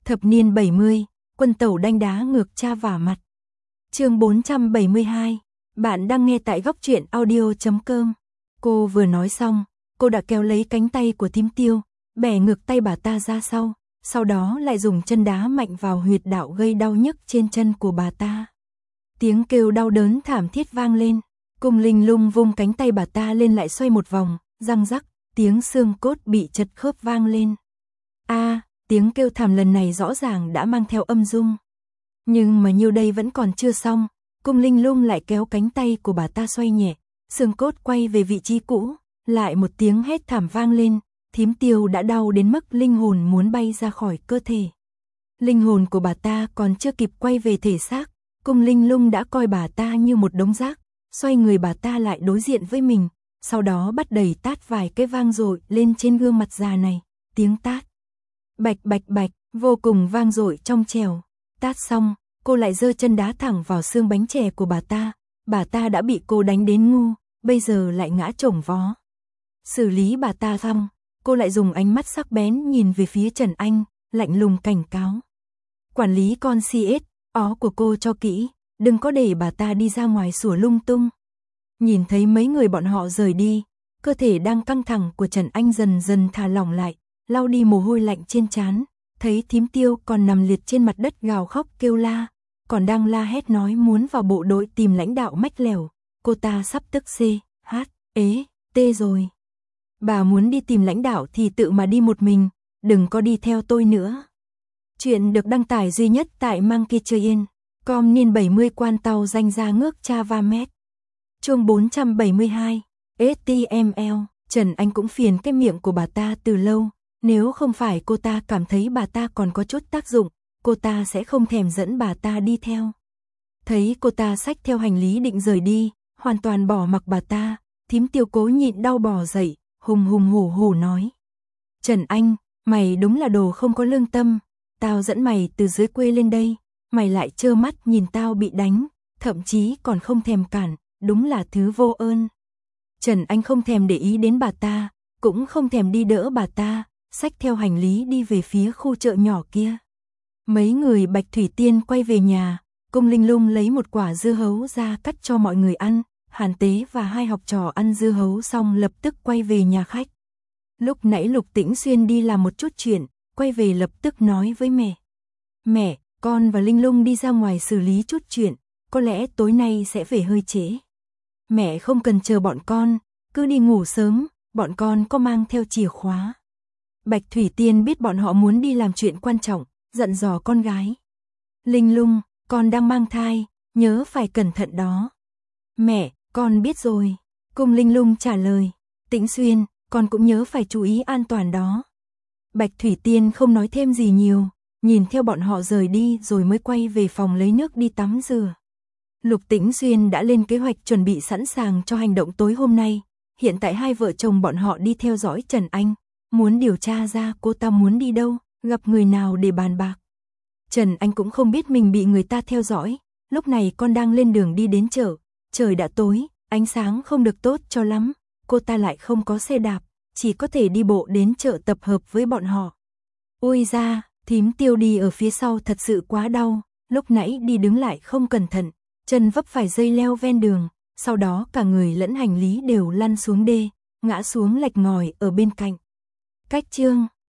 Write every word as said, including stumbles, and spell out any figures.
Thập niên bảy mươi, quân tẩu đanh đá ngược cha vả mặt. Chương bốn trăm bảy mươi hai, bạn đang nghe tại góc truyện audio chấm com. Cô vừa nói xong, cô đã kéo lấy cánh tay của Thím Tiêu, bẻ ngược tay bà ta ra sau, sau đó lại dùng chân đá mạnh vào huyệt đạo gây đau nhức trên chân của bà ta. Tiếng kêu đau đớn thảm thiết vang lên, Cung Linh Lung vung cánh tay bà ta lên lại xoay một vòng, răng rắc, tiếng xương cốt bị chật khớp vang lên. A, à, tiếng kêu thảm lần này rõ ràng đã mang theo âm dung. Nhưng mà nhiêu đây vẫn còn chưa xong, Cung Linh Lung lại kéo cánh tay của bà ta xoay nhẹ, xương cốt quay về vị trí cũ, lại một tiếng hét thảm vang lên, Thím Tiêu đã đau đến mức linh hồn muốn bay ra khỏi cơ thể. Linh hồn của bà ta còn chưa kịp quay về thể xác, Cung Linh Lung đã coi bà ta như một đống rác, xoay người bà ta lại đối diện với mình, sau đó bắt đầy tát vài cái vang dội lên trên gương mặt già này, tiếng tát bạch bạch bạch, vô cùng vang dội trong trẻo. Tát xong, cô lại giơ chân đá thẳng vào xương bánh chè của bà ta, bà ta đã bị cô đánh đến ngu, bây giờ lại ngã chổng vó. Xử lý bà ta xong, cô lại dùng ánh mắt sắc bén nhìn về phía Trần Anh, lạnh lùng cảnh cáo. Quản lý con xê ét, ó của cô cho kỹ, đừng có để bà ta đi ra ngoài sủa lung tung. Nhìn thấy mấy người bọn họ rời đi, cơ thể đang căng thẳng của Trần Anh dần dần thả lỏng lại, lau đi mồ hôi lạnh trên trán, thấy Thím Tiêu còn nằm liệt trên mặt đất gào khóc kêu la, còn đang la hét nói muốn vào bộ đội tìm lãnh đạo mách lẻo, cô ta sắp tức xê, hát, ế, tê rồi. Bà muốn đi tìm lãnh đạo thì tự mà đi một mình, đừng có đi theo tôi nữa. Chuyện được đăng tải duy nhất tại Monkey Train, com niên bảy mươi quan tàu danh ra ngước cha va mét. Chương bốn trăm bảy mươi hai, ét tê em lờ, Trần Anh cũng phiền cái miệng của bà ta từ lâu, nếu không phải cô ta cảm thấy bà ta còn có chút tác dụng, cô ta sẽ không thèm dẫn bà ta đi theo. Thấy cô ta xách theo hành lý định rời đi, hoàn toàn bỏ mặc bà ta, Thím Tiêu cố nhịn đau bò dậy, hùng hùng hổ hổ nói. Trần Anh, mày đúng là đồ không có lương tâm, tao dẫn mày từ dưới quê lên đây, mày lại trơ mắt nhìn tao bị đánh, thậm chí còn không thèm cản, đúng là thứ vô ơn. Trần Anh không thèm để ý đến bà ta, cũng không thèm đi đỡ bà ta, xách theo hành lý đi về phía khu chợ nhỏ kia. Mấy người Bạch Thủy Tiên quay về nhà, Cung Linh Lung lấy một quả dưa hấu ra cắt cho mọi người ăn, Hàn Tế và hai học trò ăn dưa hấu xong lập tức quay về nhà khách. Lúc nãy Lục Tĩnh Xuyên đi làm một chút chuyện, quay về lập tức nói với mẹ. Mẹ, con và Linh Lung đi ra ngoài xử lý chút chuyện, có lẽ tối nay sẽ về hơi trễ. Mẹ không cần chờ bọn con, cứ đi ngủ sớm, bọn con có mang theo chìa khóa. Bạch Thủy Tiên biết bọn họ muốn đi làm chuyện quan trọng, dặn dò con gái. Linh Lung, con đang mang thai, nhớ phải cẩn thận đó. Mẹ, con biết rồi. Cung Linh Lung trả lời. Tĩnh Xuyên, con cũng nhớ phải chú ý an toàn đó. Bạch Thủy Tiên không nói thêm gì nhiều, nhìn theo bọn họ rời đi rồi mới quay về phòng lấy nước đi tắm rửa. Lục Tĩnh Xuyên đã lên kế hoạch chuẩn bị sẵn sàng cho hành động tối hôm nay. Hiện tại hai vợ chồng bọn họ đi theo dõi Trần Anh, muốn điều tra ra cô ta muốn đi đâu, gặp người nào để bàn bạc. Trần Anh cũng không biết mình bị người ta theo dõi, lúc này con đang lên đường đi đến chợ, trời đã tối, ánh sáng không được tốt cho lắm, cô ta lại không có xe đạp, chỉ có thể đi bộ đến chợ tập hợp với bọn họ. Ôi da, Thím Tiêu đi ở phía sau thật sự quá đau, lúc nãy đi đứng lại không cẩn thận, chân vấp phải dây leo ven đường, sau đó cả người lẫn hành lý đều lăn xuống đê, ngã xuống lạch ngòi ở bên cạnh. Cách chương